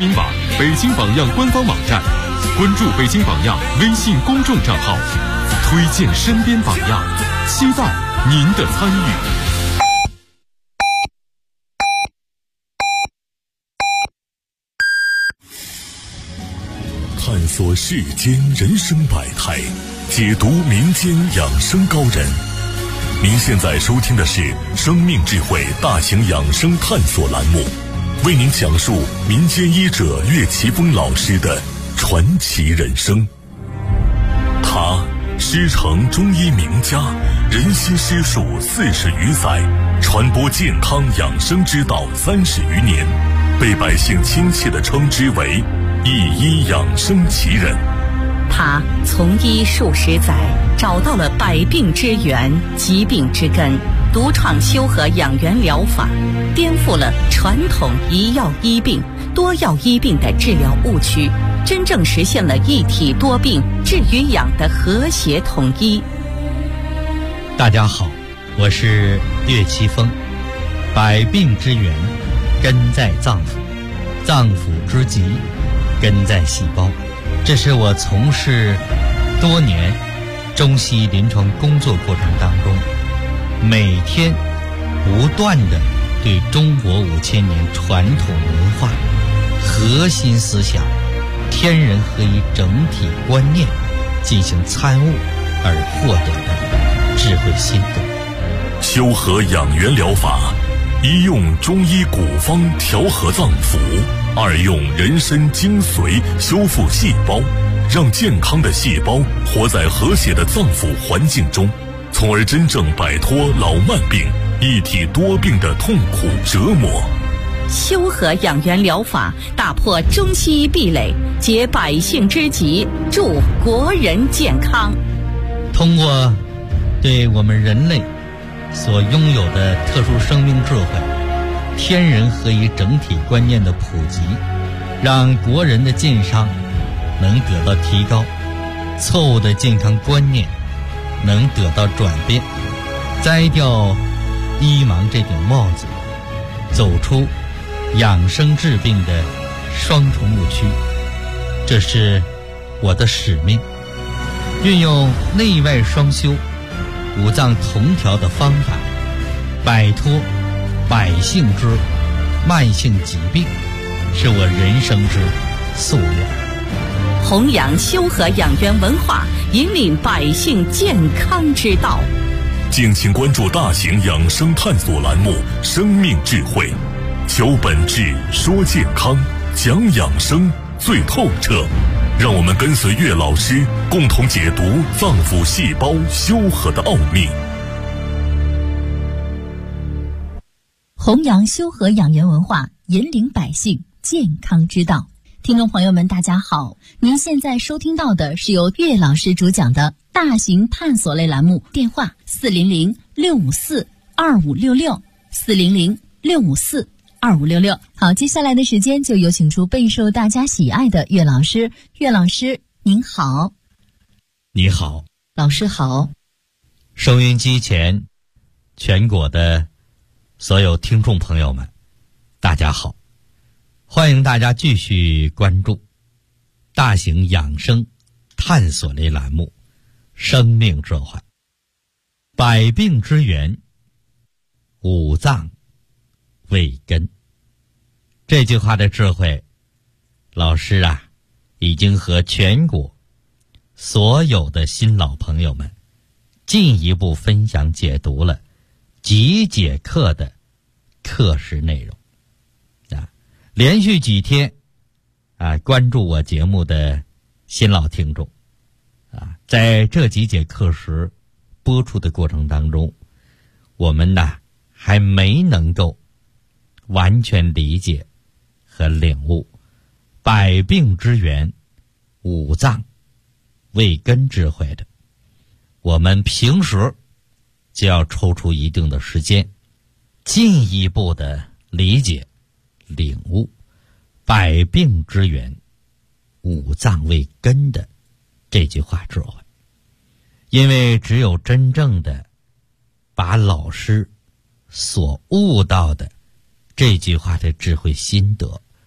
民网、北京榜样官方网站，关注北京榜样微信公众账号，推荐身边榜样，期待您的参与。 探索世间人生百态，解读民间养生高人。您现在收听的是生命智慧大型养生探索栏目，为您讲述民间医者岳奇峰老师的传奇人生。他师承中医名家，人心师术40余载，传播健康养生之道30余年，被百姓亲切地称之为一医养生奇人。 他从医数十载，找到了百病之源、疾病之根，独创修和养元疗法，颠覆了传统一药医病、多药医病的治疗误区，真正实现了一体多病治与养的和谐统一。 大家好，我是岳奇峰。百病之源根在脏腑，脏腑之疾根在细胞。这是我从事多年中西医临床工作过程当中，每天不断地对中国5000年传统文化核心思想天人合一整体观念进行参悟而获得的智慧心得。 修和养元疗法，一用中医古方调和脏腑，二用人参精髓修复细胞，让健康的细胞活在和谐的脏腑环境中，从而真正摆脱老慢病、一体多病的痛苦折磨。 修和养元疗法打破中西医壁垒，解百姓之急，助国人健康。 通过对我们人类所拥有的特殊生命智慧、天人合一整体观念的普及，让国人的健康能得到提高，错误的健康观念能得到转变，摘掉医盲这顶帽子，走出养生治病的双重误区。这是我的使命，运用内外双修、五脏同调的方法，摆脱百姓之慢性疾病，是我人生之夙愿。 弘扬修和养元文化，引领百姓健康之道。 敬请关注大型养生探索栏目《生命智慧》，求本质，说健康，讲养生最透彻。让我们跟随岳老师，共同解读脏腑细胞修和的奥秘。 弘扬修和养元文化，引领百姓健康之道。听众朋友们大家好，您现在收听到的是由岳老师主讲的大型探索类栏目，电话400-654-2566 400-654-2566。好，接下来的时间就有请出备受大家喜爱的岳老师。岳老师您好。 你好。 老师好。 收音机前全国的所有听众朋友们大家好，欢迎大家继续关注大型养生探索类栏目生命智慧。百病之源，五脏为根。这句话的智慧，老师已经和全国所有的新老朋友们进一步分享解读了几节课的课时内容。连续几天关注我节目的新老听众在这几节课时播出的过程当中，我们还没能够完全理解和领悟百病之源，五脏为根智慧的。我们平时就要抽出一定的时间，进一步的理解领悟百病之源，五脏为根的这句话智慧。因为只有真正的把老师所悟到的这句话的智慧心得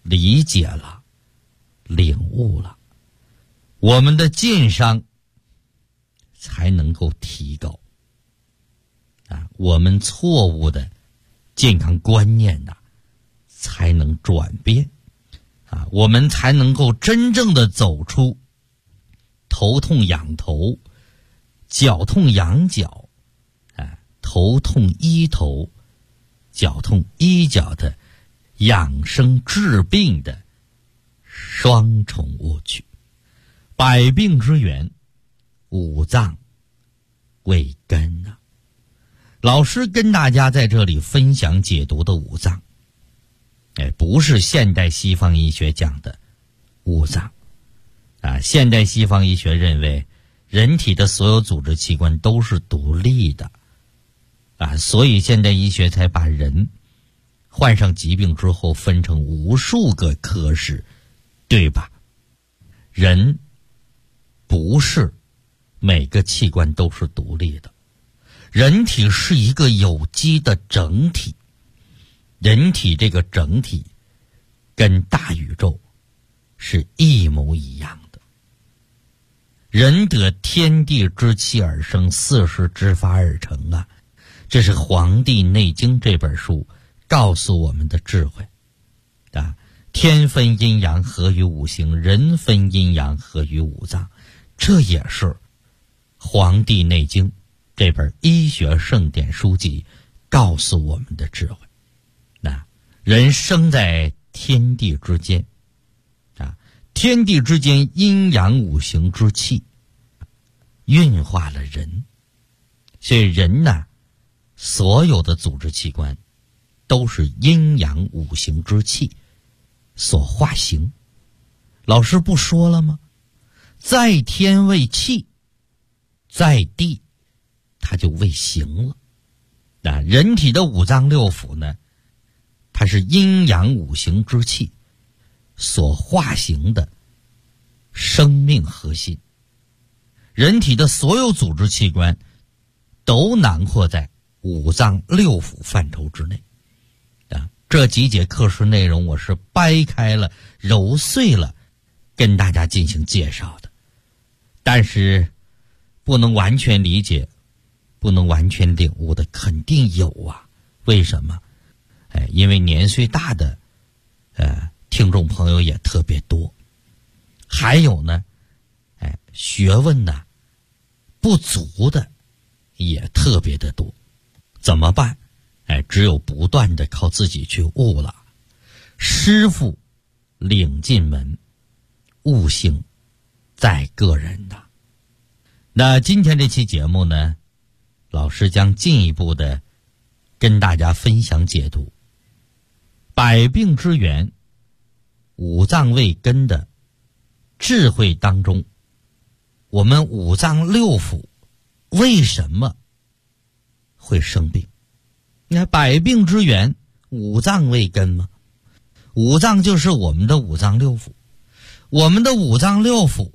理解了，领悟了，我们的健商才能够提高我们错误的健康观念才能转变我们才能够真正的走出头痛仰头，脚痛仰脚头痛医头，脚痛医脚的养生治病的双重误区。百病之源，五脏为根老师跟大家在这里分享解读的五脏不是现代西方医学讲的五脏现代西方医学认为人体的所有组织器官都是独立的所以现代医学才把人患上疾病之后分成无数个科室，对吧？人不是每个器官都是独立的，人体是一个有机的整体，人体这个整体跟大宇宙是一模一样的。人得天地之气而生，四时之法而成这是《黄帝内经》这本书告诉我们的智慧天分阴阳合于五行，人分阴阳合于五脏，这也是《黄帝内经》这本医学圣典书籍告诉我们的智慧人生在天地之间天地之间阴阳五行之气运化了人，所以人所有的组织器官都是阴阳五行之气所化形。老师不说了吗？在天为气，在地它就为形了人体的五脏六腑呢，它是阴阳五行之气所化形的生命核心。人体的所有组织器官都囊括在五脏六腑范畴之内这几节课时内容我是掰开了揉碎了跟大家进行介绍的，但是不能完全理解，不能完全领悟的肯定有为什么？因为年岁大的听众朋友也特别多，还有呢学问不足的也特别的多。怎么办？只有不断的靠自己去悟了。师傅领进门，悟性在个人那今天这期节目呢，老师将进一步的跟大家分享解读百病之源，五脏为根的智慧当中，我们五脏六腑为什么会生病？你看百病之源，五脏为根吗？五脏就是我们的五脏六腑，我们的五脏六腑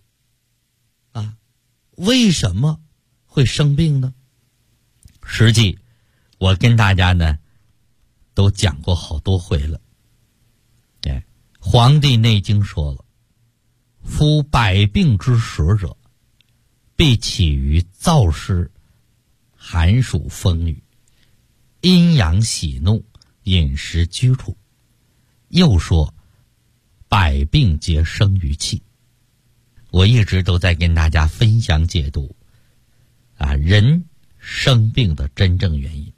为什么会生病呢？实际我跟大家呢都讲过好多回了。《黄帝内经》说了，夫百病之始者，必起于燥湿、寒暑风雨、阴阳喜怒、饮食居处。又说百病皆生于气。我一直都在跟大家分享解读人生病的真正原因。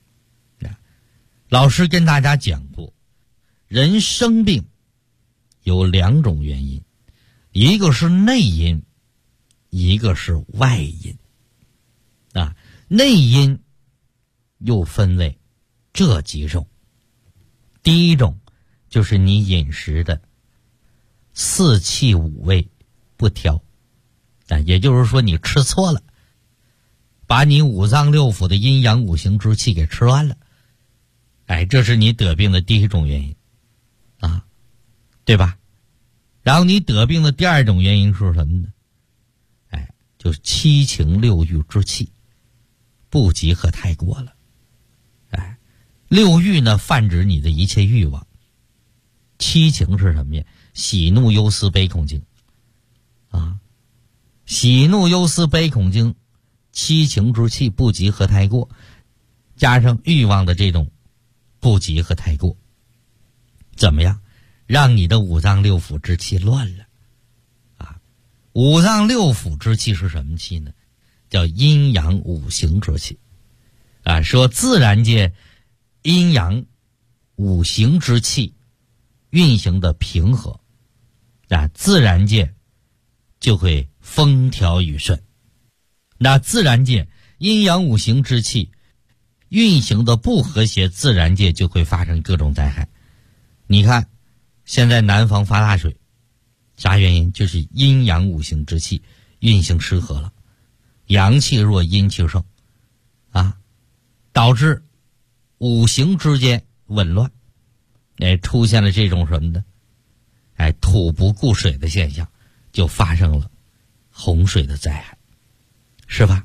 老师跟大家讲过，人生病有两种原因，一个是内因，一个是外因。内因又分为这几种。第一种就是你饮食的四气五味不调，也就是说你吃错了，把你五脏六腑的阴阳五行之气给吃完了。这是你得病的第一种原因对吧？然后你得病的第二种原因是什么呢？就是七情六欲之气不及和太过了。六欲呢，泛指你的一切欲望。 七情是什么呀？喜怒忧思悲恐惊啊，喜怒忧思悲恐惊，七情之气不及和太过，加上欲望的这种不及和太过，怎么样？让你的五脏六腑之气乱了啊！五脏六腑之气是什么气呢？叫阴阳五行之气啊。说自然界阴阳五行之气运行的平和啊，自然界就会风调雨顺。那自然界阴阳五行之气运行的不和谐，自然界就会发生各种灾害。你看现在南方发大水，啥原因？就是阴阳五行之气运行失和了，阳气弱阴气盛啊，导致五行之间紊乱，出现了这种什么呢？土不顾水的现象，就发生了洪水的灾害，是吧？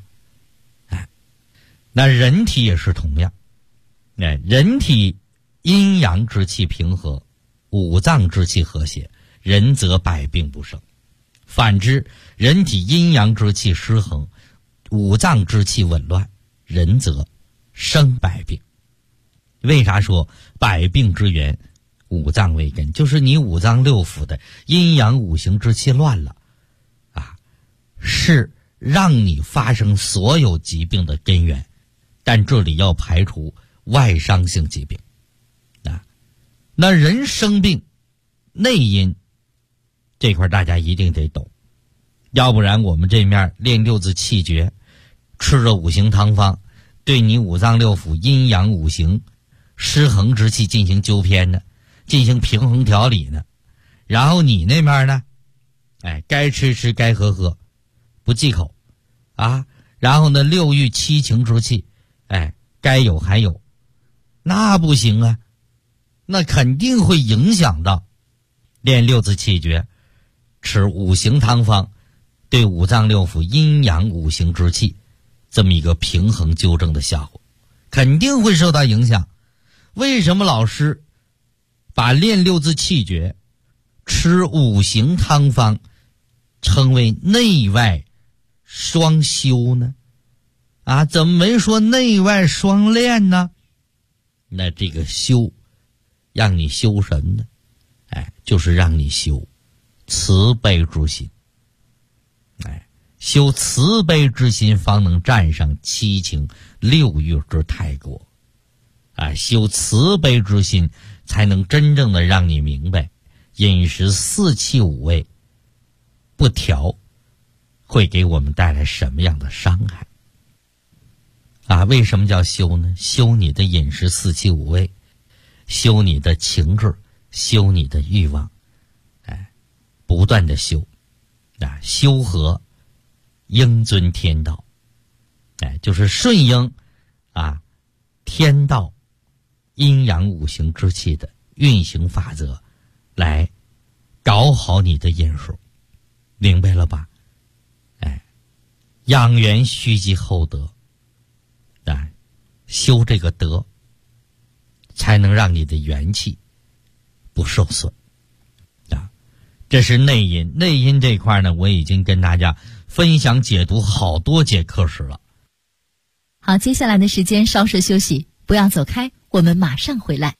那人体也是同样，人体阴阳之气平和，五脏之气和谐，人则百病不生。反之，人体阴阳之气失衡，五脏之气紊乱，人则生百病。为啥说百病之源五脏为根？就是你五脏六腑的阴阳五行之气乱了啊，是让你发生所有疾病的根源。但这里要排除外伤性疾病啊。那人生病内因这块大家一定得懂，要不然我们这面练六字气诀，吃着五行汤方，对你五脏六腑阴阳五行失衡之气进行纠偏呢，进行平衡调理呢。然后你那面呢，该吃吃该喝喝，不忌口啊。然后呢，六欲七情之气该有还有，那不行啊，那肯定会影响到练六字气诀，吃五行汤方，对五脏六腑阴阳五行之气这么一个平衡纠正的效果，肯定会受到影响。为什么老师把练六字气诀、吃五行汤方称为内外双修呢？怎么没说内外双练呢？那这个修让你修什么呢？就是让你修慈悲之心。修慈悲之心，方能战胜七情六欲之太过。修慈悲之心，才能真正的让你明白饮食四气五味不调会给我们带来什么样的伤害。为什么叫修呢？修你的饮食四气五味，修你的情志，修你的欲望，不断的修，修和应遵天道，就是顺应天道阴阳五行之气的运行法则，来搞好你的饮食，明白了吧？养元须积厚德，修这个德，才能让你的元气不受损这是内因。内因这块呢，我已经跟大家分享解读好多节课时了。 好，接下来的时间稍事休息，不要走开，我们马上回来。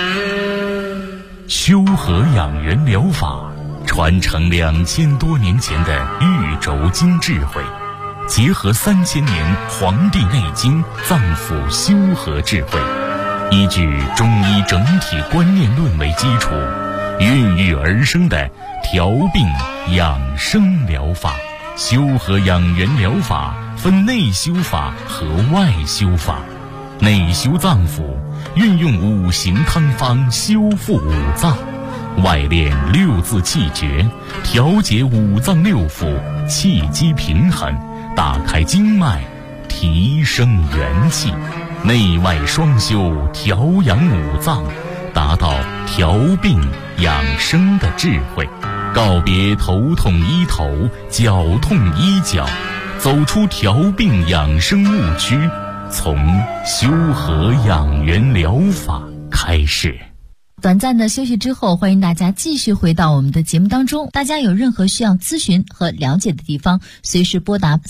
修和养元疗法传承2000多年前的玉轴经智慧，结合3000年《黄帝内经》脏腑修和智慧，依据中医整体观念论为基础，孕育而生的调病养生疗法。修和养元疗法分内修法和外修法。内修脏腑，运用五行汤方修复五脏；外练六字气诀，调节五脏六腑，气机平衡，打开经脉，提升元气。内外双修，调养五脏，达到调病养生的智慧。告别头痛医头，脚痛医脚，走出调病养生误区，从修和养元疗法开始。 短暂的休息之后，欢迎大家继续回到我们的节目当中。大家有任何需要咨询和了解的地方，随时拨打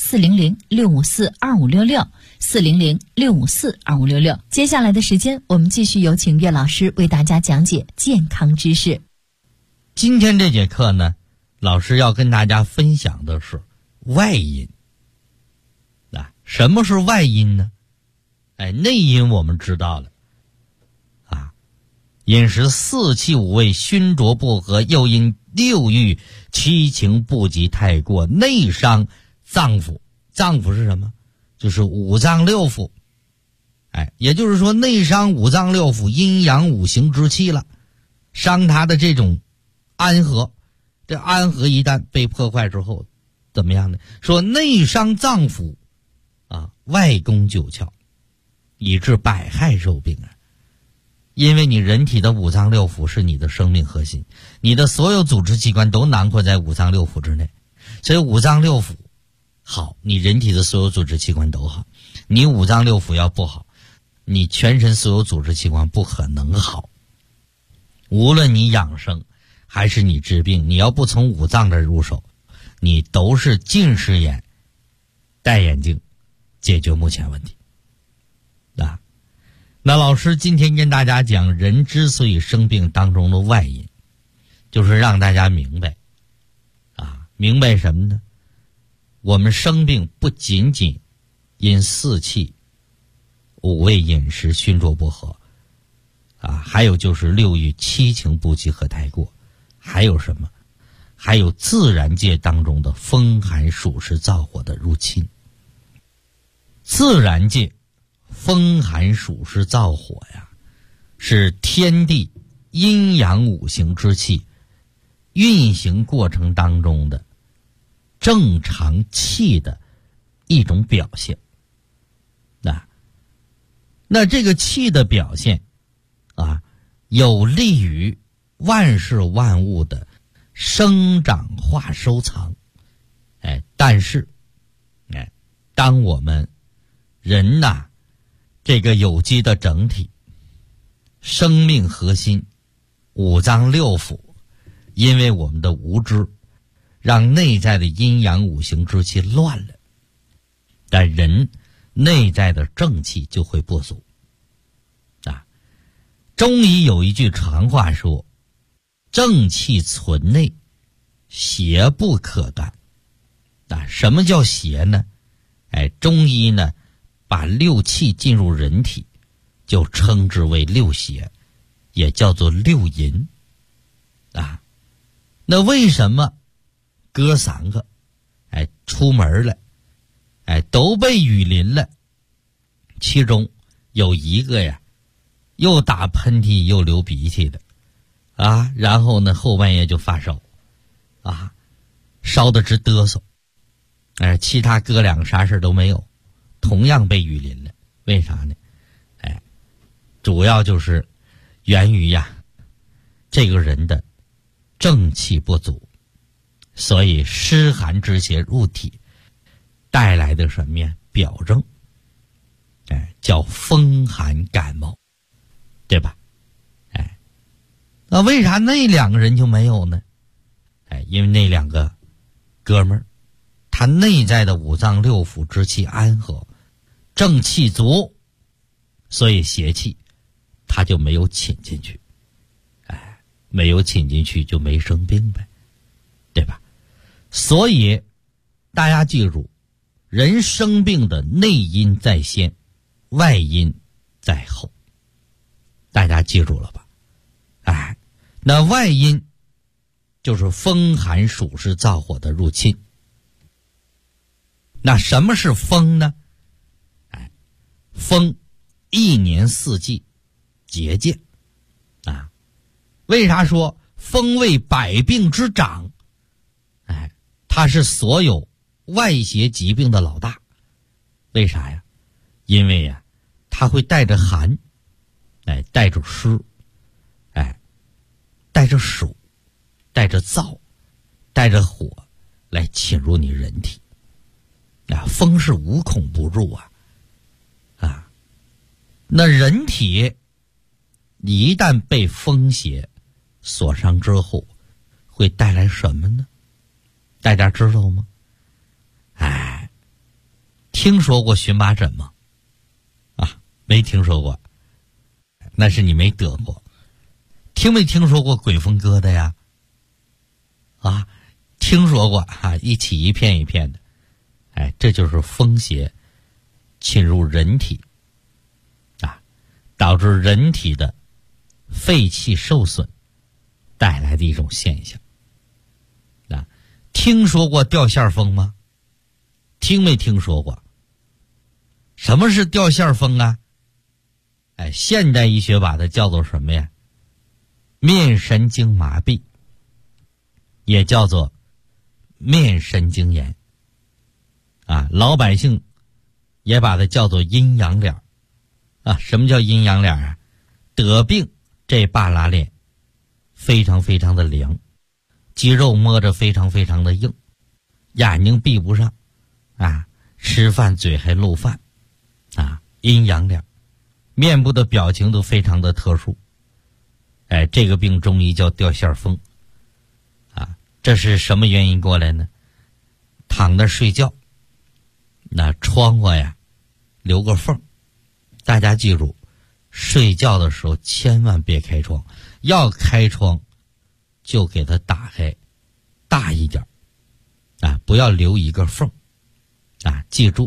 400-654-2566，400-654-2566。接下来的时间，我们继续有请岳老师为大家讲解健康知识。 今天这节课呢，老师要跟大家分享的是外因。什么是外因呢？内因我们知道了。饮食四气五味熏灼不和，又因六欲七情不及太过，内伤脏腑。脏腑是什么？就是五脏六腑。也就是说内伤五脏六腑阴阳五行之气了，伤它的这种安和。这安和一旦被破坏之后怎么样呢？说内伤脏腑外攻九窍，以致百害受病啊。因为你人体的五脏六腑是你的生命核心，你的所有组织器官都囊括在五脏六腑之内，所以五脏六腑好，你人体的所有组织器官都好。你五脏六腑要不好，你全身所有组织器官不可能好。无论你养生还是你治病，你要不从五脏这入手，你都是近视眼戴眼镜解决目前问题。那老师今天跟大家讲人之所以生病当中的外因，就是让大家明白明白什么呢？我们生病不仅仅因四气五味饮食熏灼不和还有就是六欲七情不及和太过，还有什么？还有自然界当中的风寒暑湿燥火的入侵。自然界风寒暑湿燥火是天地阴阳五行之气运行过程当中的正常气的一种表现。那这个气的表现有利于万事万物的生长化收藏。但是当我们人这个有机的整体生命核心五脏六腑，因为我们的无知让内在的阴阳五行之气乱了，但人内在的正气就会不足。中医有一句常话说，正气存内，邪不可干。什么叫邪呢？中医呢把六气进入人体就称之为六邪，也叫做六淫那为什么哥三个出门了都被雨淋了，其中有一个又打喷嚏又流鼻涕的然后呢后半夜就发烧烧得直嘚瑟其他哥两个啥事都没有，同样被雨淋了。为啥呢？主要就是源于这个人的正气不足，所以湿寒之邪入体带来的什么呀？表征叫风寒感冒，对吧？那为啥那两个人就没有呢？因为那两个哥们儿他内在的五脏六腑之气安和，正气足，所以邪气他就没有侵进去。没有侵进去就没生病呗，对吧？所以大家记住，人生病的内因在先，外因在后。大家记住了吧？那外因就是风寒暑湿燥火的入侵。那什么是风呢？风一年四季节见为啥说风为百病之长？它是所有外邪疾病的老大。为啥呀？因为它会带着寒，带着湿，带着暑，带着燥，带着火来侵入你人体。风是无孔不入那人体一旦被风邪所伤之后，会带来什么呢？大家知道吗？听说过荨麻疹吗？没听说过，那是你没得过。听没听说过鬼风疙瘩呀？听说过一起一片一片的。这就是风邪侵入人体导致人体的肺气受损带来的一种现象。听说过掉线风吗？听没听说过？什么是掉线风啊？现代医学把它叫做什么呀？面神经麻痹，也叫做面神经炎老百姓也把它叫做阴阳脸什么叫阴阳脸啊？得病这半拉脸非常非常的凉，肌肉摸着非常非常的硬，眼睛闭不上吃饭嘴还漏饭阴阳脸，面部的表情都非常的特殊。这个病中医叫掉线风这是什么原因过来呢？躺着睡觉，那窗户呀留个缝，大家记住，睡觉的时候千万别开窗，要开窗就给它打开大一点不要留一个缝记住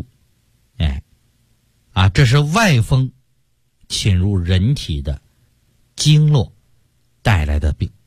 这是外风侵入人体的经络带来的病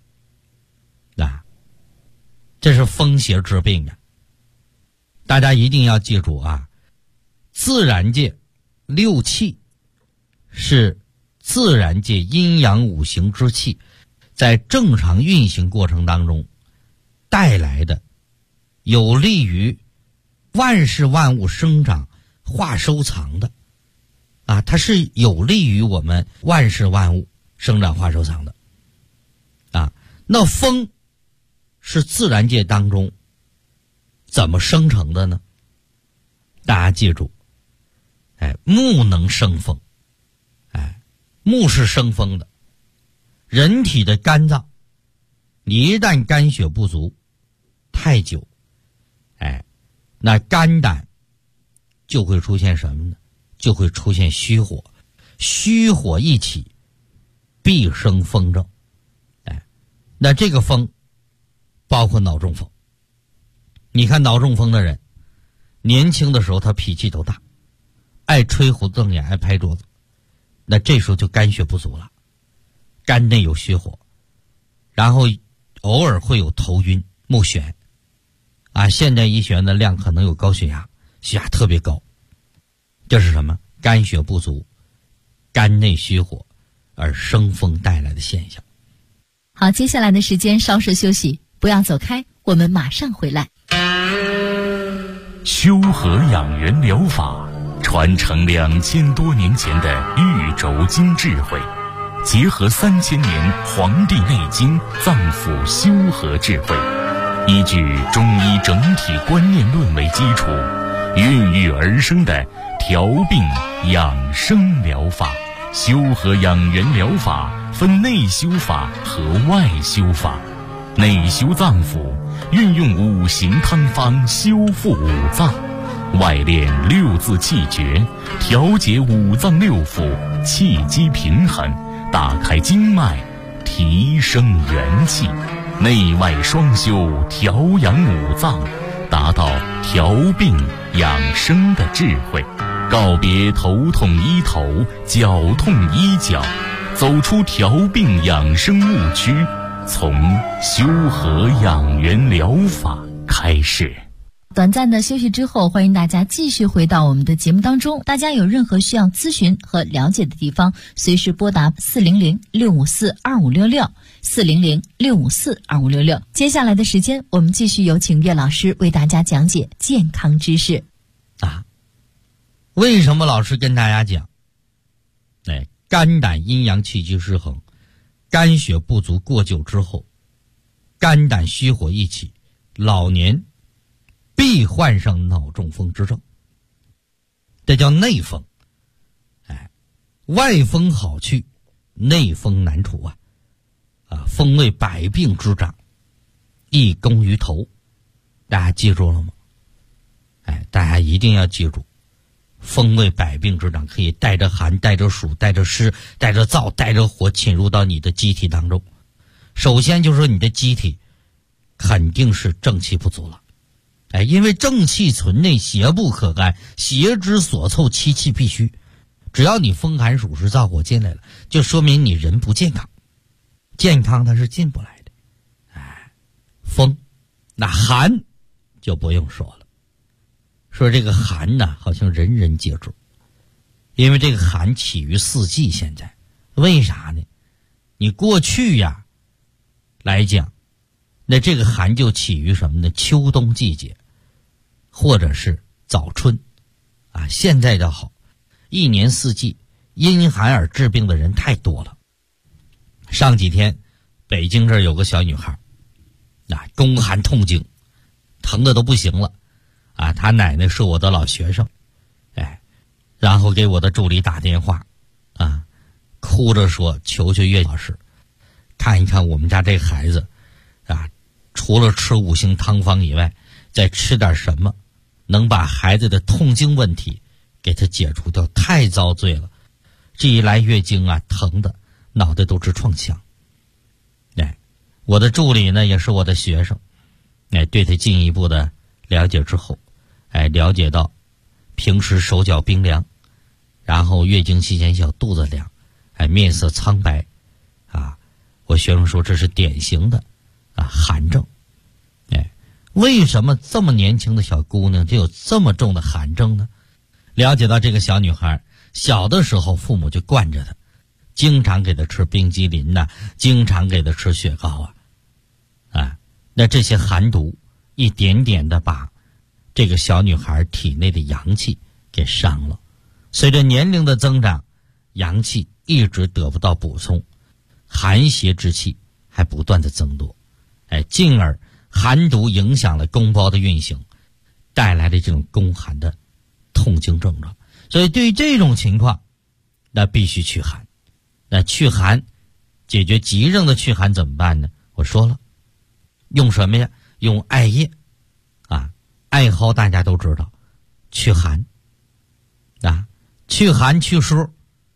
这是风邪之病大家一定要记住自然界六气是自然界阴阳五行之气在正常运行过程当中带来的有利于万事万物生长化收藏的它是有利于我们万事万物生长化收藏的那风是自然界当中怎么生成的呢？大家记住木能生风木是生风的。人体的肝脏你一旦肝血不足太久那肝胆就会出现什么呢？就会出现虚火，虚火一起必生风症那这个风包括脑中风。你看脑中风的人年轻的时候他脾气都大，爱吹胡子瞪眼，爱拍桌子，那这时候就肝血不足了，肝内有虚火，然后偶尔会有头晕目眩现代医学的量可能有高血压，血压特别高，这是什么？肝血不足，肝内虚火而生风带来的现象。 好，接下来的时间稍事休息，不要走开，我们马上回来。 修和养元疗法传承2000多年前的玉轴经智慧，结合3000年《黄帝内经》脏腑修和智慧，依据中医整体观念论为基础，孕育而生的调病养生疗法。修和养元疗法分内修法和外修法。内修脏腑，运用五行汤方修复五脏；外练六字气诀，调节五脏六腑，气机平衡，打开经脉，提升元气。内外双修，调养五脏，达到调病养生的智慧。告别头痛医头，脚痛医脚，走出调病养生误区，从修和养元疗法开始。 短暂的休息之后，欢迎大家继续回到我们的节目当中。大家有任何需要咨询和了解的地方，随时拨打400-654-2566 400-654-2566。接下来的时间，我们继续有请岳老师为大家讲解健康知识。 为什么老师跟大家讲肝胆阴阳气机失衡，肝血不足过久之后，肝胆虚火一起，老年必患上脑中风之症，这叫内风。外风好去， 内风难除风为百病之长，易攻于头。大家记住了吗？大家一定要记住，风为百病之长，可以带着寒、带着暑、带着湿、带着燥、带着火侵入到你的机体当中。首先就是说你的机体肯定是正气不足了。因为正气存内，邪不可干，邪之所凑，其气必虚。只要你风寒暑湿燥火进来了，就说明你人不健康，健康它是进不来的。风，那寒就不用说了。说这个寒呢，好像人人皆知，因为这个寒起于四季。现在为啥呢？你过去来讲，那这个寒就起于什么呢？秋冬季节，或者是早春现在的好，一年四季因寒而治病的人太多了。上几天北京这儿有个小女孩宫寒痛经，疼的都不行了她奶奶是我的老学生，然后给我的助理打电话哭着说求求岳老师看一看我们家这孩子除了吃5星汤方以外，再吃点什么能把孩子的痛经问题给他解除掉，太遭罪了。这一来月经疼的脑袋都直撞墙。我的助理呢也是我的学生，对他进一步的了解之后，了解到平时手脚冰凉，然后月经期间小肚子凉，面色苍白我学生说这是典型的寒症。为什么这么年轻的小姑娘就有这么重的寒症呢？了解到这个小女孩小的时候父母就惯着她，经常给她吃冰激凌经常给她吃雪糕那这些寒毒一点点的把这个小女孩体内的阳气给伤了。随着年龄的增长，阳气一直得不到补充，寒邪之气还不断的增多，进而寒毒影响了宫包的运行，带来的这种宫寒的痛经症状。所以对于这种情况，那必须祛寒。那祛寒，解决急症的祛寒怎么办呢？我说了，用什么呀？用艾叶艾蒿大家都知道，祛寒祛寒祛湿。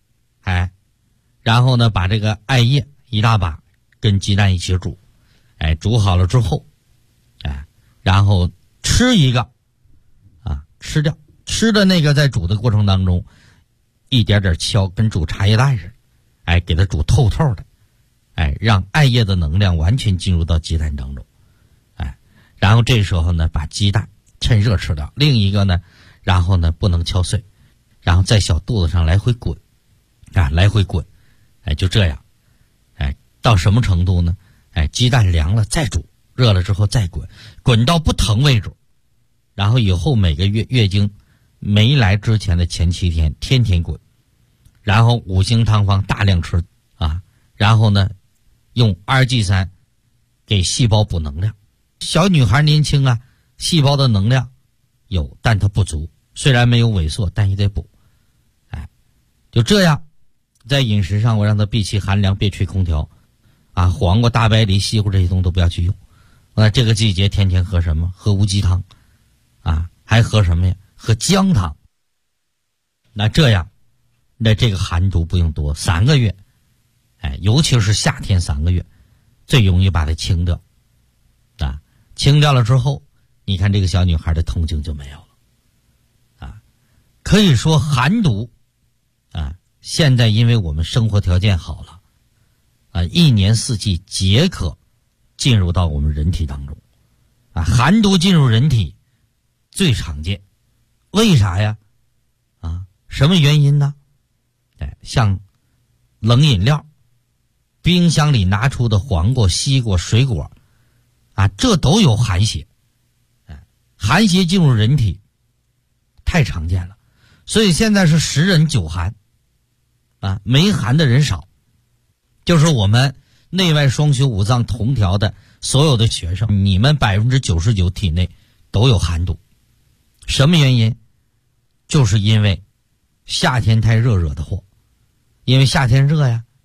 然后呢，把这个艾叶一大把跟鸡蛋一起煮，煮好了之后，然后吃一个，吃掉，吃的那个在煮的过程当中，一点点敲，跟煮茶叶蛋似的，给它煮透透的，让艾叶的能量完全进入到鸡蛋当中，然后这时候呢，把鸡蛋趁热吃掉，另一个呢，然后呢不能敲碎，然后在小肚子上来回滚，来回滚，就这样，到什么程度呢？鸡蛋凉了再煮，热了之后再滚，滚到不疼为止。然后以后每个月经没来之前的前7天，天天滚，然后5星汤方大量吃然后呢，用2G3给细胞补能量。小女孩年轻细胞的能量有，但它不足，虽然没有萎缩，但也得补。就这样，在饮食上我让她避其寒凉，别吹空调黄瓜、大白梨、西瓜这些东西都不要去用。这个季节天天喝什么？喝乌鸡汤还喝什么呀？喝姜汤。那这样，那这个寒毒不用多，3个月，尤其是夏天3个月，最容易把它清掉。清掉了之后，你看这个小女孩的痛经就没有了。可以说寒毒现在因为我们生活条件好了一年四季皆可进入到我们人体当中寒毒进入人体最常见。为啥呀？什么原因呢？像冷饮料、冰箱里拿出的黄瓜、西瓜、水果这都有寒邪。寒邪进入人体太常见了，所以现在是10人9寒没寒的人少。就是我们内外双修5脏同调的所有的学生，你们99%体内都有寒毒。什么原因？就是因为夏天太热惹的祸。因为夏天热呀，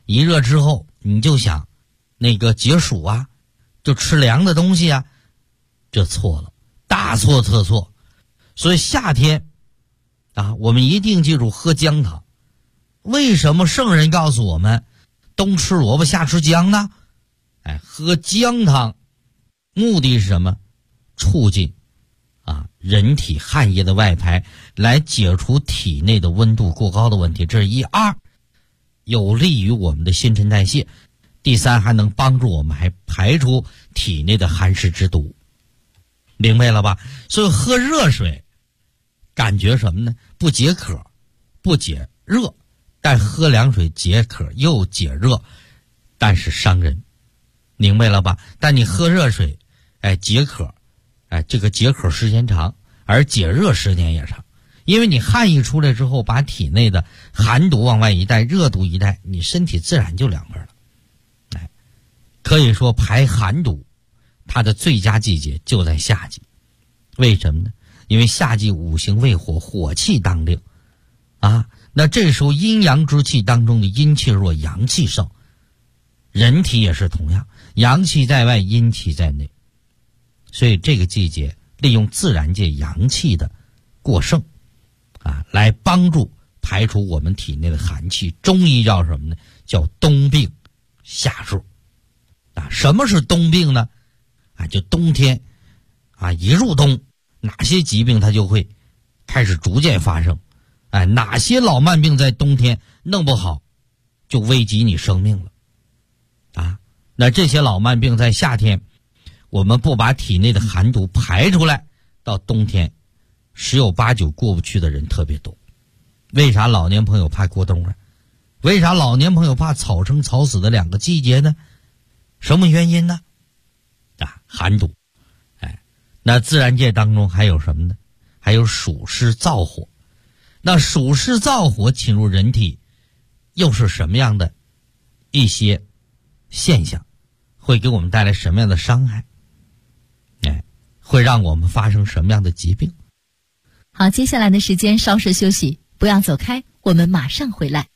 一热之后你就想那个解暑啊，就吃凉的东西啊，这错了，大错特错。所以夏天啊，我们一定记住喝姜汤。为什么圣人告诉我们冬吃萝卜夏吃姜呢？喝姜汤目的是什么？促进人体汗液的外排，来解除体内的温度过高的问题，这是一。二，有利于我们的新陈代谢。第三，还能帮助我们还排出体内的寒湿之毒。明白了吧？所以喝热水感觉什么呢？不解渴不解热，但喝凉水解渴又解热，但是伤人。明白了吧？但你喝热水解渴，这个解渴时间长，而解热时间也长。因为你汗一出来之后，把体内的寒毒往外一带，热毒一带，你身体自然就凉快了。可以说排寒毒它的最佳季节就在夏季。为什么呢？因为夏季五行为火，火气当令那这时候阴阳之气当中的阴气弱，阳气盛。人体也是同样，阳气在外，阴气在内。所以这个季节利用自然界阳气的过剩来帮助排除我们体内的寒气。中医叫什么呢？叫冬病夏术。什么是冬病呢？就冬天一入冬，哪些疾病它就会开始逐渐发生。哪些老慢病在冬天弄不好就危及你生命了那这些老慢病在夏天我们不把体内的寒毒排出来，到冬天十有八九过不去的人特别多。为啥老年朋友怕过冬为啥老年朋友怕草生草死的两个季节呢？什么原因呢？寒毒。那自然界当中还有什么呢？还有暑湿燥火。那暑湿燥火侵入人体，又是什么样的一些现象？会给我们带来什么样的伤害？会让我们发生什么样的疾病？ 好，接下来的时间稍事休息，不要走开，我们马上回来。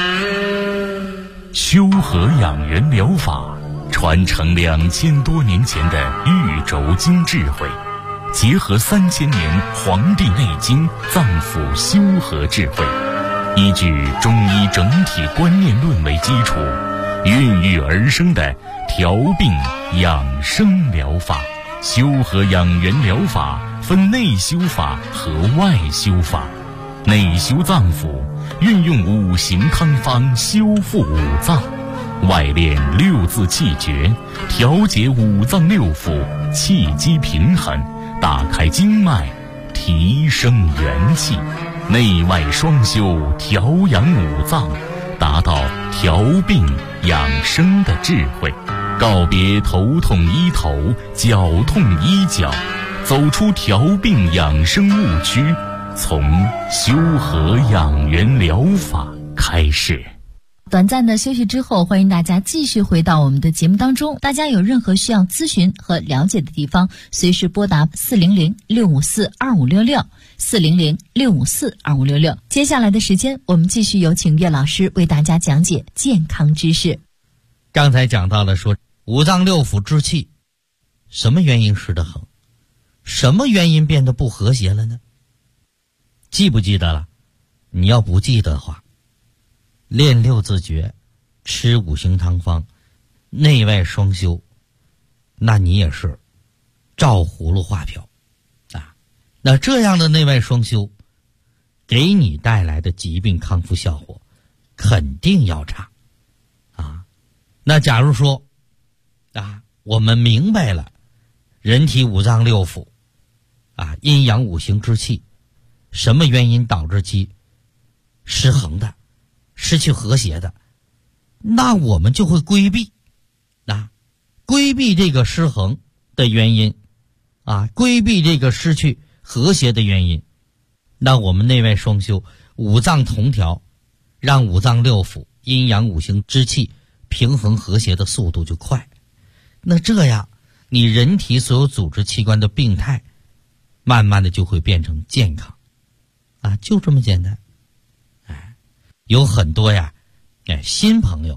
修和养元疗法传承2000多年前的玉轴经智慧，结合3000年《黄帝内经》脏腑修和智慧，依据中医整体观念论为基础，孕育而生的调病养生疗法。修和养元疗法分内修法和外修法。内修脏腑，运用五行汤方修复五脏；外练六字气诀，调节五脏六腑，气机平衡，打开经脉，提升元气。内外双修，调养五脏，达到调病养生的智慧。告别头痛医头，脚痛医脚，走出调病养生误区，从修和养元疗法开始。 短暂的休息之后，欢迎大家继续回到我们的节目当中。大家有任何需要咨询和了解的地方，随时拨打400-654-2566 400-654-2566。接下来的时间，我们继续有请岳老师为大家讲解健康知识。 刚才讲到了说五脏六腑之气，什么原因失得很？什么原因变得不和谐了呢？记不记得了？你要不记得的话，练六字诀，吃五行汤方，内外双修，那你也是照葫芦画瓢那这样的内外双修给你带来的疾病康复效果肯定要差那假如说我们明白了人体五脏六腑阴阳五行之气什么原因导致其失衡的，失去和谐的，那我们就会规避这个失衡的原因规避这个失去和谐的原因。那我们内外双修，五脏同调，让五脏六腑阴阳五行之气平衡和谐的速度就快。那这样你人体所有组织器官的病态慢慢的就会变成健康就这么简单。有很多新朋友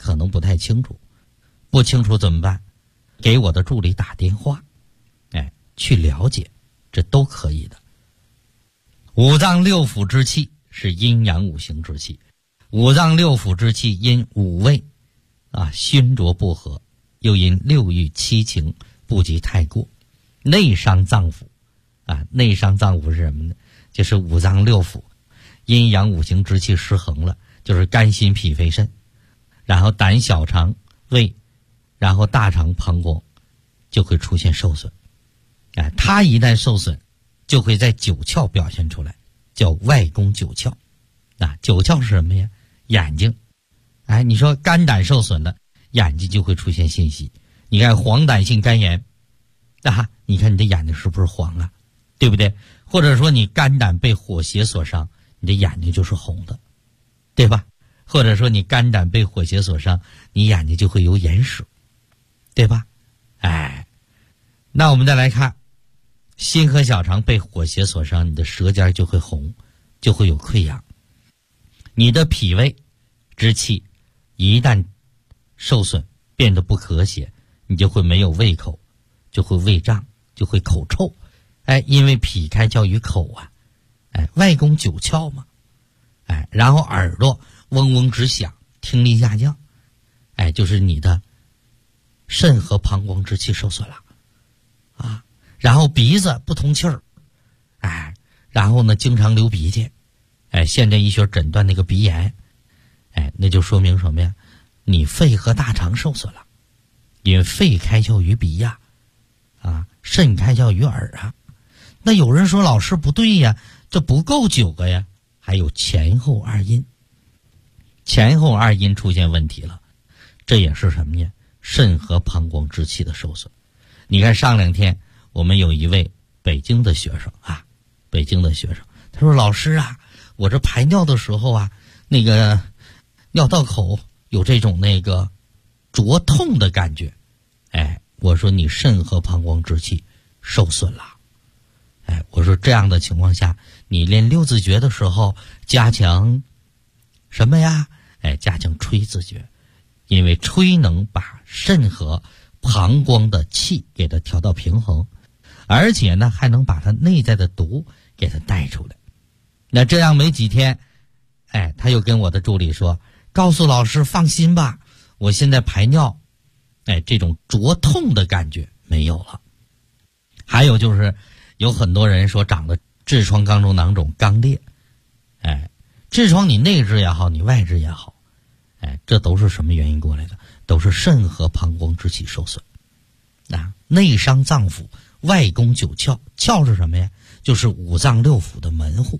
可能不太清楚，不清楚怎么办？给我的助理打电话，去了解，这都可以的。五脏六腑之气是阴阳五行之气，五脏六腑之气因五味熏浊不和，又因六欲七情不及太过，内伤脏腑内伤脏腑是什么呢？就是五脏六腑阴阳五行之气失衡了，就是肝心脾肺肾，然后胆小肠胃，然后大肠膀胱就会出现受损。它一旦受损，就会在九窍表现出来，叫外攻九窍。九窍是什么呀？眼睛。你说肝胆受损了，眼睛就会出现信息。你看黄疸性肝炎你看你的眼睛是不是黄啊？对不对？或者说你肝胆被火邪所伤，你的眼睛就是红的，对吧？或者说你肝胆被火邪所伤，你眼睛就会有眼屎，对吧？那我们再来看心和小肠被火邪所伤，你的舌尖就会红，就会有溃疡。你的脾胃之气一旦受损，变得不和谐，你就会没有胃口，就会胃胀，就会口臭。因为脾开窍于口外攻九窍嘛。然后耳朵嗡嗡直响，听力下降。就是你的肾和膀胱之气受损了然后鼻子不通气儿，然后呢经常流鼻涕，现代医学诊断那个鼻炎，那就说明什么呀？你肺和大肠受损了，因为肺开窍于鼻肾开窍于耳那有人说老师不对呀，这不够9个呀，还有前后二阴，前后二阴出现问题了，这也是什么呀？肾和膀胱之气的受损。你看上2天我们有一位北京的学生他说老师我这排尿的时候那个尿道口有这种那个灼痛的感觉。我说你肾和膀胱之气受损了。我说这样的情况下，你练六字诀的时候加强什么呀？加强吹字诀，因为吹能把肾和膀胱的气给它调到平衡，而且呢还能把它内在的毒给它带出来。那这样没几天，他又跟我的助理说，告诉老师放心吧，我现在排尿，这种灼痛的感觉没有了。还有就是有很多人说长了痔疮肛中囊肿肛裂，痔疮你内痔也好，你外痔也好，这都是什么原因过来的？都是肾和膀胱之气受损。内伤脏腑，外攻九窍，窍是什么呀？就是五脏六腑的门户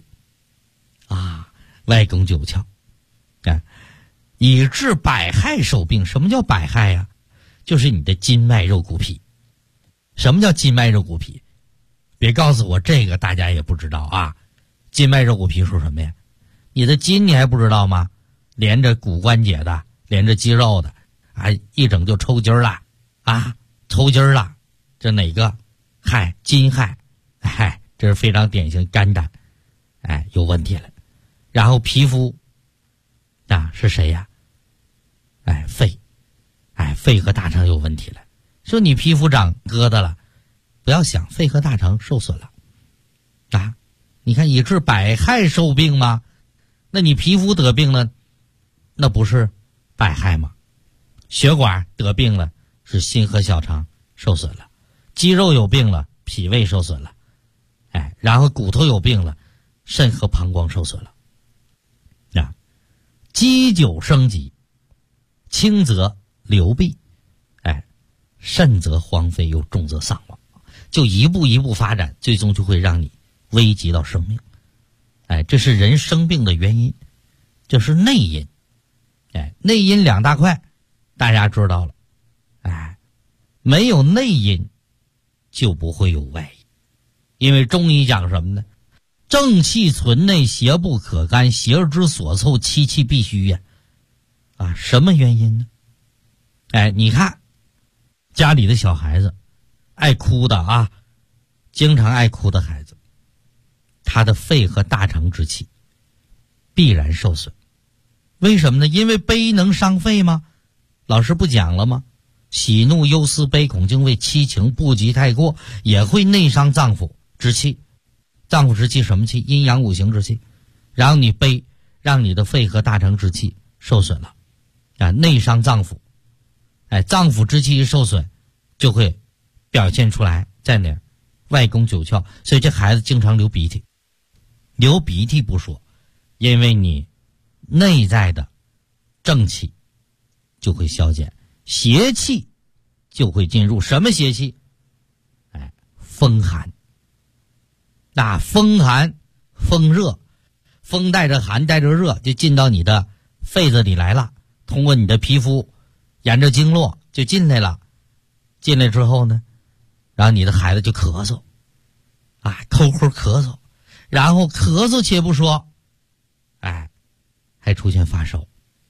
外攻九窍，以致百害受病。什么叫百害呀？就是你的筋脉肉骨皮。什么叫筋脉肉骨皮？别告诉我这个大家也不知道筋脉肉骨皮是什么呀？你的筋你还不知道吗？连着骨关节的，连着肌肉的一整就抽筋了抽筋了，这哪个害？筋害。这是非常典型肝胆有问题了。然后皮肤是谁呀？肺。肺和大肠有问题了。说你皮肤长疙瘩了，不要想，肺和大肠受损了你看以致百害受病吗？那你皮肤得病了，那不是百害吗？血管得病了，是心和小肠受损了；肌肉有病了，脾胃受损了；然后骨头有病了，肾和膀胱受损了。积久生疾，轻则流弊，甚则荒废，又重则丧亡，就一步一步发展，最终就会让你危及到生命。这是人生病的原因，这是内因。内因2大块，大家知道了。没有内因，就不会有外因。因为中医讲什么呢？正气存内，邪不可干，邪而之所凑，其气必虚呀。什么原因呢？你看家里的小孩子爱哭的经常爱哭的孩子，他的肺和大肠之气必然受损。为什么呢？因为悲能伤肺吗？ 老师不讲了吗？喜怒忧思悲恐惊畏七情不及太过，也会内伤脏腑之气。脏腑之气什么气？阴阳五行之气。然后你悲，让你的肺和大肠之气受损了，内伤脏腑。脏腑之气一受损，就会表现出来在哪儿？外宫九窍。所以这孩子经常流鼻涕，流鼻涕不说，因为你内在的正气就会消减，邪气就会进入。什么邪气？风寒。那风寒风热，风带着寒带着热就进到你的肺子里来了，通过你的皮肤沿着经络就进来了。进来之后呢，然后你的孩子就咳嗽抠抠咳嗽，然后咳嗽且不说，还出现发烧。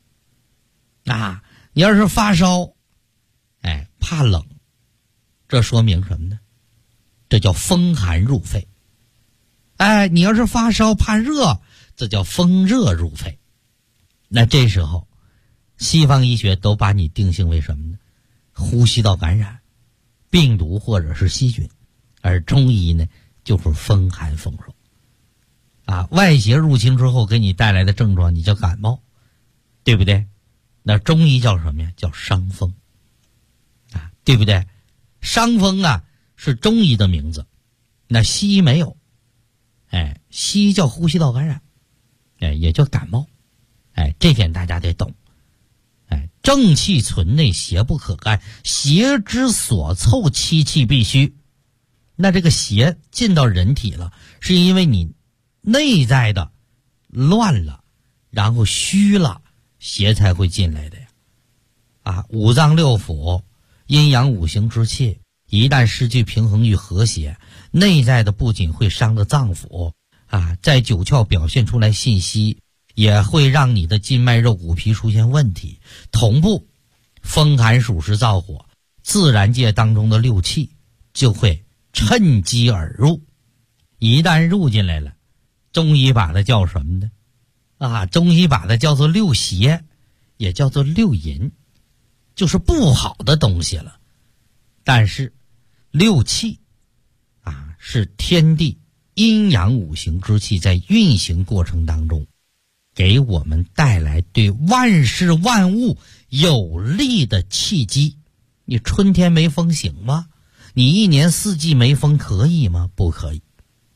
你要是发烧怕冷，这说明什么呢？这叫风寒入肺。你要是发烧怕热，这叫风热入肺。那这时候西方医学都把你定性为什么呢？呼吸道感染，病毒或者是细菌。而中医呢，就是风寒风热。外邪入侵之后给你带来的症状，你叫感冒，对不对？那中医叫什么呀？叫伤风。对不对？伤风是中医的名字，那西医没有。西医叫呼吸道感染，也叫感冒。这点大家得懂。正气存内，邪不可干，邪之所凑，七气必虚。那这个邪进到人体了，是因为你内在的乱了，然后虚了，邪才会进来的呀。五脏六腑阴阳五行之气一旦失去平衡与和谐，内在的不仅会伤了脏腑在九窍表现出来信息，也会让你的筋脉肉骨皮出现问题。同步风寒暑湿燥火，自然界当中的六气就会趁机而入。一旦入进来了，中医把它叫什么呢？中医把它叫做六邪，也叫做六淫，就是不好的东西了。但是六气是天地阴阳五行之气在运行过程当中给我们带来对万事万物有利的契机。你春天没风行吗？你一年四季没风可以吗？不可以。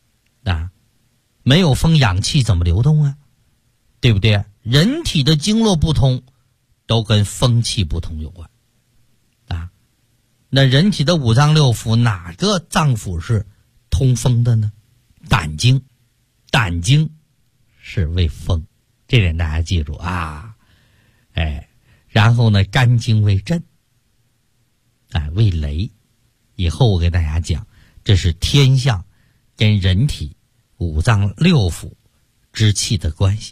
没有风氧气怎么流动啊？对不对？人体的经络不通都跟风气不通有关。那人体的五脏六腑哪个脏腑是通风的呢？胆经。胆经是为风，这点大家记住然后呢，肝经为震，为雷。以后我给大家讲，这是天象跟人体五脏六腑之气的关系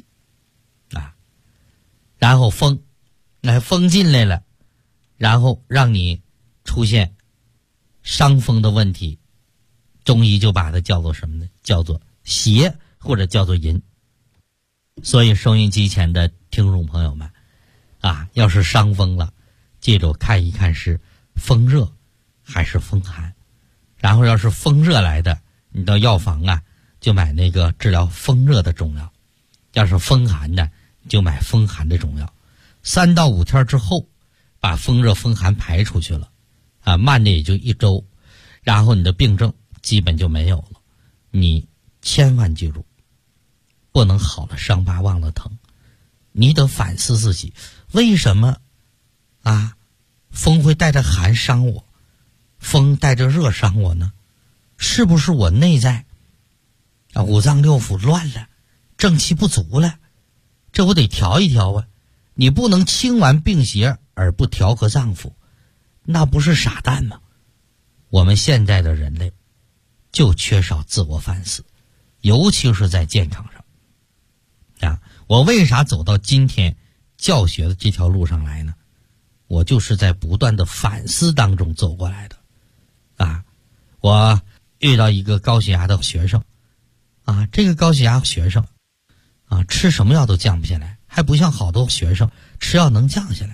然后风，风进来了，然后让你出现伤风的问题，中医就把它叫做什么呢？叫做邪，或者叫做淫。所以收音机前的听众朋友们要是伤风了，记住看一看是风热还是风寒。然后要是风热来的，你到药房就买那个治疗风热的中药。要是风寒的，就买风寒的中药。3到5天之后把风热风寒排出去了慢的也就1周，然后你的病症基本就没有了。你千万记住，不能好了伤疤忘了疼。你得反思自己，为什么风会带着寒伤我，风带着热伤我呢？是不是我内在五脏六腑乱了，正气不足了？这我得调一调你不能清完病邪而不调和脏腑，那不是傻蛋吗？我们现在的人类就缺少自我反思，尤其是在健康上我为啥走到今天教学的这条路上来呢？我就是在不断的反思当中走过来的我遇到一个高血压的学生这个高血压学生吃什么药都降不下来，还不像好多学生吃药能降下来。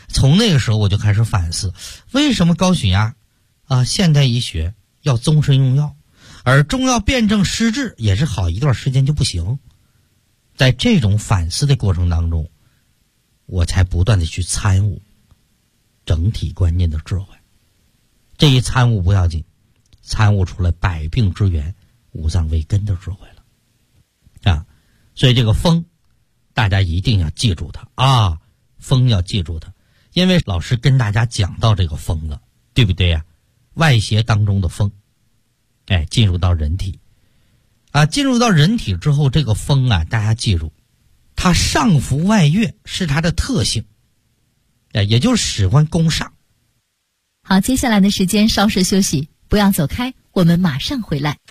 从那个时候我就开始反思，为什么高血压现代医学要终身用药，而中药辨证施治也是好一段时间就不行。在这种反思的过程当中，我才不断的去参悟整体观念的智慧。这一参悟不要紧，参悟出来百病之源、五脏为根的智慧了所以这个风大家一定要记住它风要记住它，因为老师跟大家讲到这个风了，对不对呀？外邪当中的风进入到人体进入到人体之后，这个风大家记住，它上浮外越是它的特性也就是使唤攻上。 好，接下来的时间稍事休息，不要走开，我们马上回来。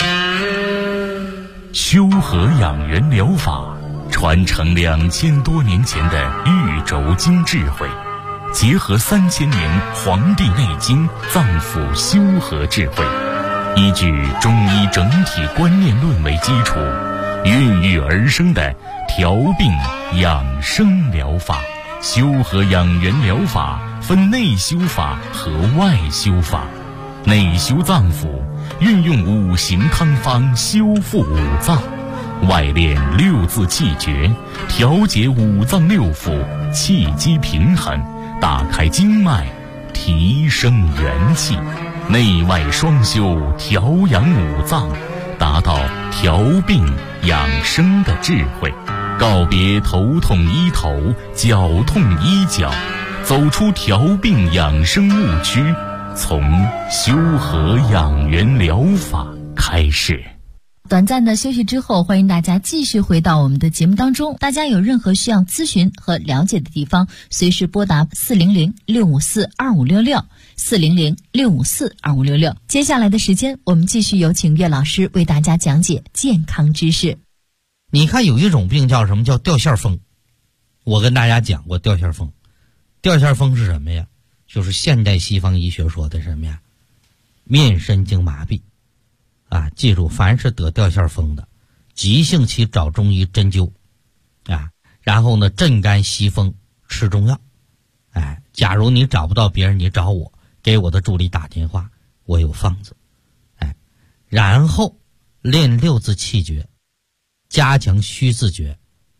修和养元疗法传承2000多年前的玉轴经智慧，结合3000年《黄帝内经》脏腑修和智慧，依据中医整体观念论为基础，孕育而生的调病养生疗法。修和养元疗法分内修法和外修法。内修脏腑，运用5行汤方修复五脏；外练6字气诀，调节五脏六腑，气机平衡，打开经脉，提升元气。内外双修，调养五脏，达到调病养生的智慧。告别头痛医头，脚痛医脚，走出调病养生误区，从修和养元疗法开始。 短暂的休息之后，欢迎大家继续回到我们的节目当中。大家有任何需要咨询和了解的地方，随时拨打400-654-2566 400-654-2566。接下来的时间，我们继续有请岳老师为大家讲解健康知识。 你看有一种病叫什么？叫掉线风。我跟大家讲过掉线风。掉线风是什么呀？就是现代西方医学说的什么呀？面神经麻痹记住，凡是得掉线风的，急性期找中医针灸然后呢镇肝息风，吃中药假如你找不到别人，你找我，给我的助理打电话，我有方子然后练6字气诀，加强虚字诀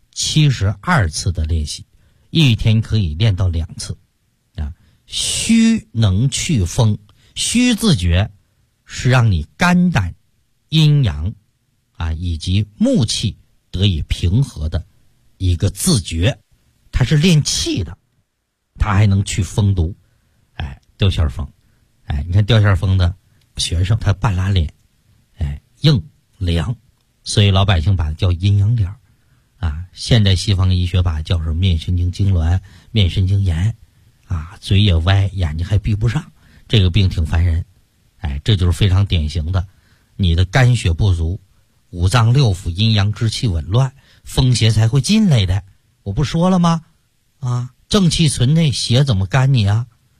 72次的练习，一天可以练到2次虚能去风。虚字诀是让你肝胆阴阳以及木气得以平和的一个字诀，它是练气的，它还能去风毒掉线风你看掉线风的学生，他半拉脸硬凉，所以老百姓把它叫阴阳脸现代西方医学把它叫是面神经痉挛、面神经炎嘴也歪，眼睛还闭不上，这个病挺烦人这就是非常典型的你的肝血不足，五脏六腑阴阳之气紊乱，风邪才会进来的。我不说了吗正气存内，邪怎么干你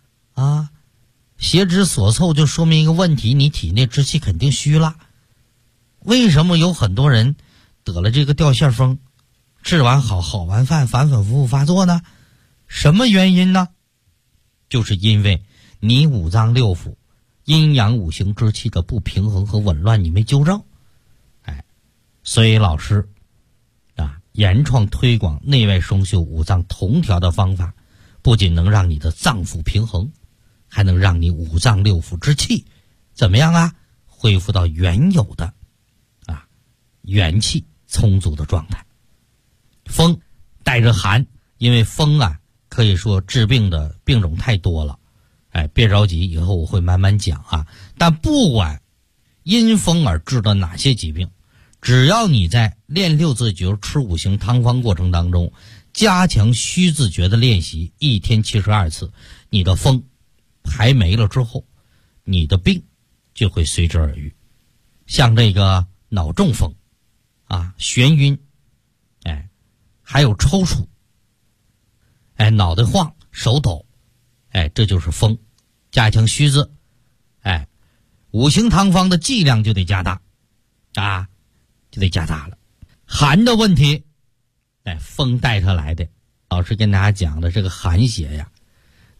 邪之所凑，就说明一个问题，你体内之气肯定虚了。为什么有很多人得了这个掉线风，治完好完饭反反复复发作呢？什么原因呢？就是因为你五脏六腑阴阳五行之气的不平衡和紊乱你没纠正所以老师原创推广内外双修五脏同调的方法，不仅能让你的脏腑平衡，还能让你五脏六腑之气怎么样恢复到原有的元气充足的状态。风带着寒，因为风可以说治病的病种太多了别着急，以后我会慢慢讲但不管因风而治的哪些疾病，只要你在练6字诀、吃5行汤方过程当中加强虚字诀的练习，一天72次，你的风排没了之后，你的病就会随之而愈。像这个脑中风眩晕还有抽搐脑袋晃手抖这就是风。加强虚字5行汤方的剂量就得加大就得加大了。寒的问题风带它来的，老师跟大家讲的这个寒邪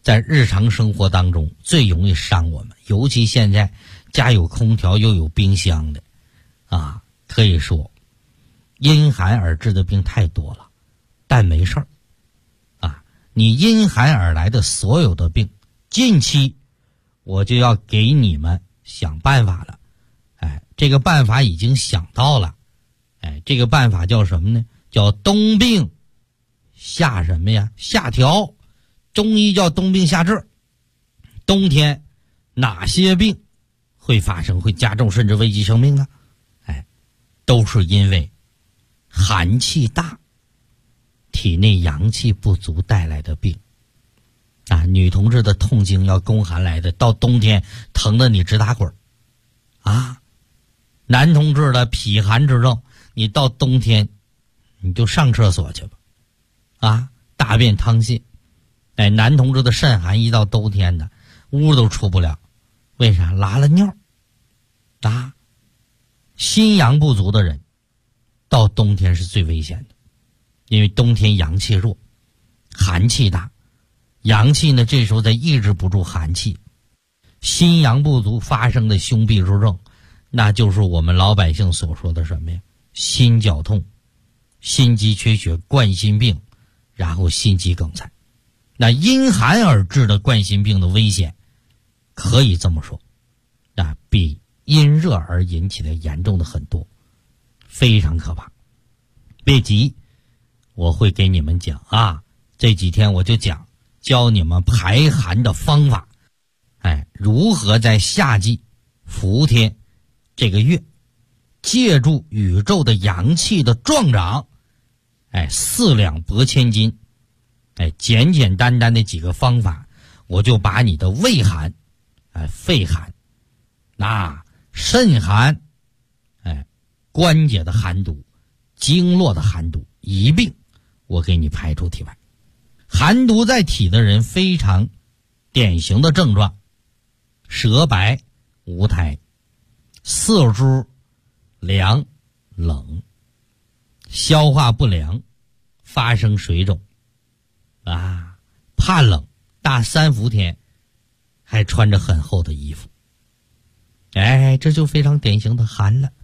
在日常生活当中最容易伤我们，尤其现在家有空调又有冰箱的啊，可以说因寒而致的病太多了。但没事儿啊，你因寒而来的所有的病，近期我就要给你们想办法了。这个办法已经想到了。这个办法叫什么呢？叫冬病夏什么呀？夏调。中医叫冬病夏治。冬天哪些病会发生，会加重甚至危及生命呢？都是因为寒气大，体内阳气不足带来的病啊。女同志的痛经要宫寒来的，到冬天疼得你直打滚啊。男同志的脾寒之症，你到冬天你就上厕所去吧啊，大便溏泻。男同志的肾寒，一到冬天的屋都出不了，为啥？拉了尿啊。心阳不足的人到冬天是最危险的，因为冬天阳气弱，寒气大，阳气呢这时候再抑制不住寒气，心阳不足发生的胸痹之症，那就是我们老百姓所说的什么呀？心绞痛、心肌缺血、冠心病，然后心肌梗塞。那因寒而致的冠心病的危险，可以这么说，比因热而引起的严重的很多，非常可怕。别急，我会给你们讲啊，这几天我就教你们排寒的方法，如何在夏季伏天这个月，借助宇宙的阳气的壮长，四两拨千斤，简简单单的几个方法，我就把你的胃寒、肺寒、肾寒、关节的寒毒、经络的寒毒一并我给你排出体外。寒毒在体的人非常典型的症状：舌白无苔，四肢凉冷，消化不良，发生水肿怕冷，大3伏天还穿着很厚的衣服，这就非常典型的寒了。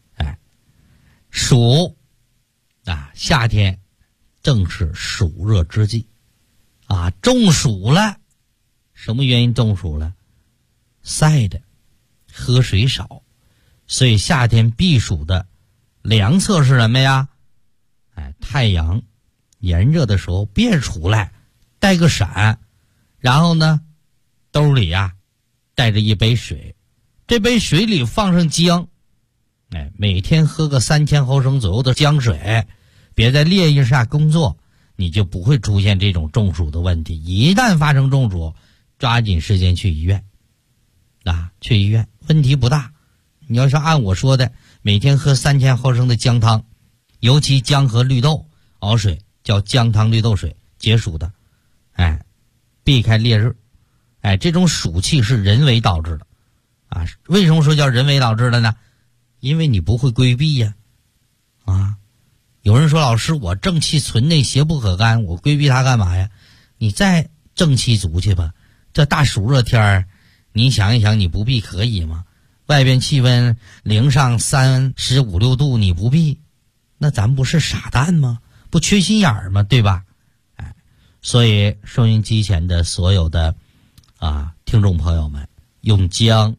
暑夏天正是暑热之际中暑了。什么原因中暑了？晒的，喝水少。所以夏天避暑的良策是什么呀？太阳炎热的时候别出来，带个伞，然后呢兜里带着一杯水，这杯水里放上姜，每天喝个3000毫升左右的姜水，别在烈日下工作，你就不会出现这种中暑的问题。一旦发生中暑，抓紧时间去医院去医院，问题不大。你要是按我说的，每天喝3000毫升的姜汤，尤其姜和绿豆熬水，叫姜汤绿豆水，解暑的。避开烈日。这种暑气是人为导致的为什么说叫人为导致的呢？因为你不会规避呀有人说，老师，我正气存内，邪不可干，我规避它干嘛呀？你再正气足去吧，这大暑热天儿，你想一想，你不避可以吗？外边气温零上35、6度，你不避，那咱不是傻蛋吗？不缺心眼儿吗？对吧？所以收音机前的所有的听众朋友们，用姜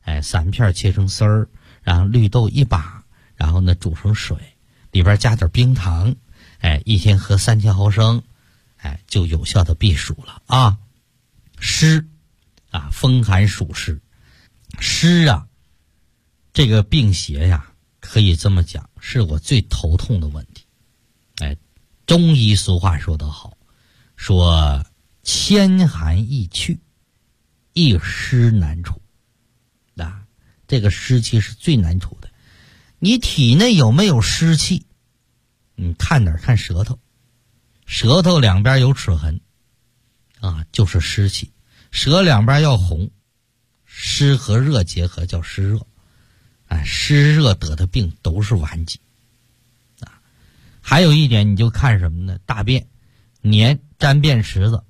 3片切成丝儿，然后绿豆1把，然后呢煮成水，里边加点冰糖，一天喝3000毫升，就有效的避暑了湿风寒暑湿，湿这个病邪可以这么讲，是我最头痛的问题。中医俗话说得好，说千寒易去，一湿难除这个湿气是最难除的。你体内有没有湿气？你看哪儿？看舌头，舌头两边有齿痕就是湿气。舌两边要红，湿和热结合叫湿热湿热得的病都是顽疾还有一点，你就看什么呢？大便粘便池子，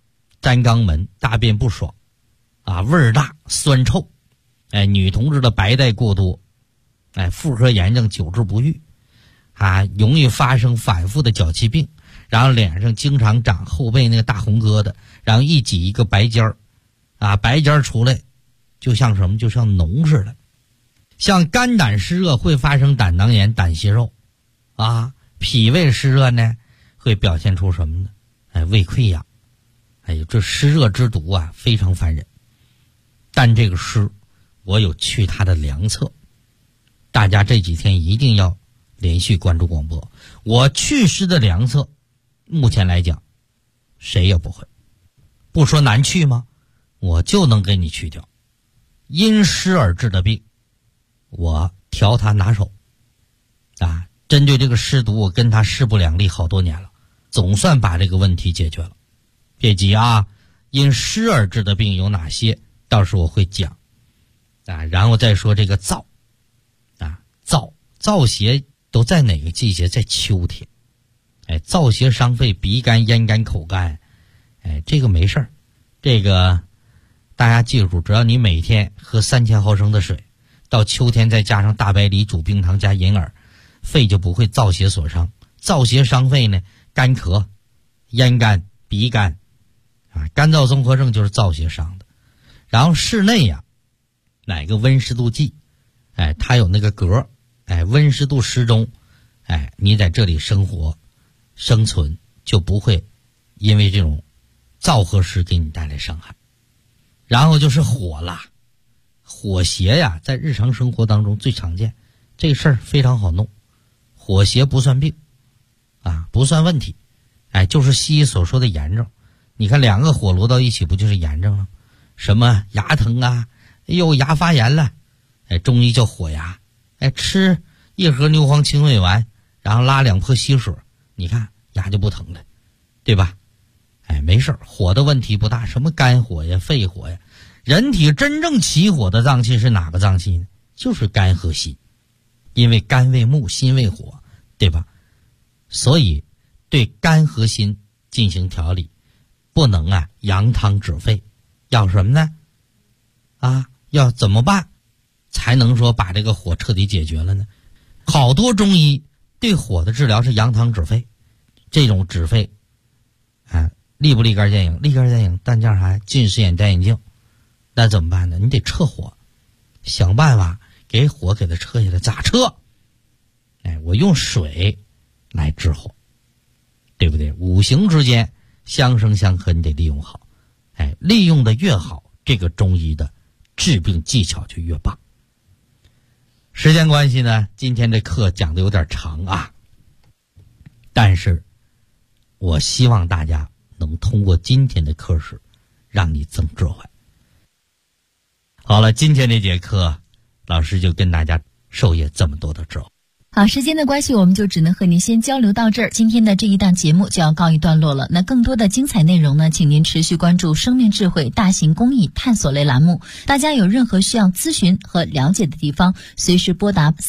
粘肛门，大便不爽啊，味儿大，酸臭。女同志的白带过多，妇科炎症久治不愈啊，容易发生反复的脚气病，然后脸上经常长后背那个大红疙瘩，然后一挤一个白尖儿啊，白尖儿出来就像什么，就像脓似的。像肝胆湿热会发生胆囊炎、胆息肉啊，脾胃湿热呢会表现出什么呢？胃溃疡。这湿热之毒啊，非常烦人。但这个湿我有去它的良策，大家这几天一定要连续关注广播。我祛湿的良策目前来讲谁也不会，不说难去吗？我就能给你去掉。因湿而治的病我调它拿手啊，针对这个湿毒我跟他势不两立好多年了，总算把这个问题解决了。别急啊，因湿而治的病有哪些到时候我会讲啊，然后再说这个燥啊，燥邪都在哪个季节？在秋天。燥邪伤肺，鼻干、咽干、口干，这个没事儿，这个大家记住，只要你每天喝3000毫升的水，到秋天再加上大白梨煮冰糖加银耳，肺就不会燥邪所伤。燥邪伤肺呢，干咳、咽干、鼻干啊，干燥综合症就是燥邪伤的。然后室内呀，哪个温湿度计，它有那个格，温湿度适中，你在这里生活生存就不会因为这种燥和湿给你带来伤害。然后就是火啦，火邪呀，在日常生活当中最常见，这个事儿非常好弄。火邪不算病啊，不算问题，就是西医所说的炎症。你看两个火摞到一起，不就是炎症吗？什么牙疼啊，牙发炎了，中医叫火牙，吃1盒牛黄清胃丸，然后拉2泼稀水，你看牙就不疼了，对吧？没事，火的问题不大，什么肝火呀、肺火呀。人体真正起火的脏器是哪个脏器呢？就是肝和心，因为肝为木，心为火，对吧？所以对肝和心进行调理，不能扬汤止沸，要什么呢？要怎么办才能说把这个火彻底解决了呢？好多中医对火的治疗是扬汤止沸，这种止沸立不立竿见影？立竿见影，但叫啥？近视眼戴眼镜。那怎么办呢？你得撤火，想办法给火给它撤下来。咋撤？我用水来治火，对不对？五行之间相生相克，你得利用好。利用的越好，这个中医的治病技巧就越棒。时间关系呢，今天这课讲的有点长啊，但是我希望大家能通过今天的课时让你增智慧。好了，今天这节课老师就跟大家授业这么多的智慧。 好，时间的关系，我们就只能和您先交流到这儿。今天的这一档节目就要告一段落了。那更多的精彩内容呢，请您持续关注生命智慧大型公益探索类栏目。大家有任何需要咨询和了解的地方，随时拨打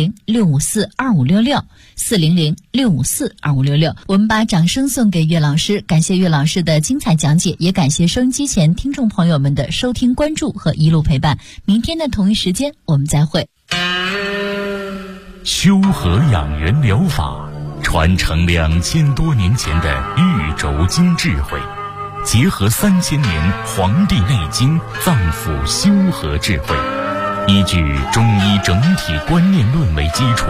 400-654-2566 400-654-2566。我们把掌声送给岳老师，感谢岳老师的精彩讲解，也感谢收音机前听众朋友们的收听、关注和一路陪伴。明天的同一时间我们再会。 修和养元疗法传承2000多年前的玉轴经智慧，结合3000年《黄帝内经》脏腑修和智慧，依据中医整体观念论为基础，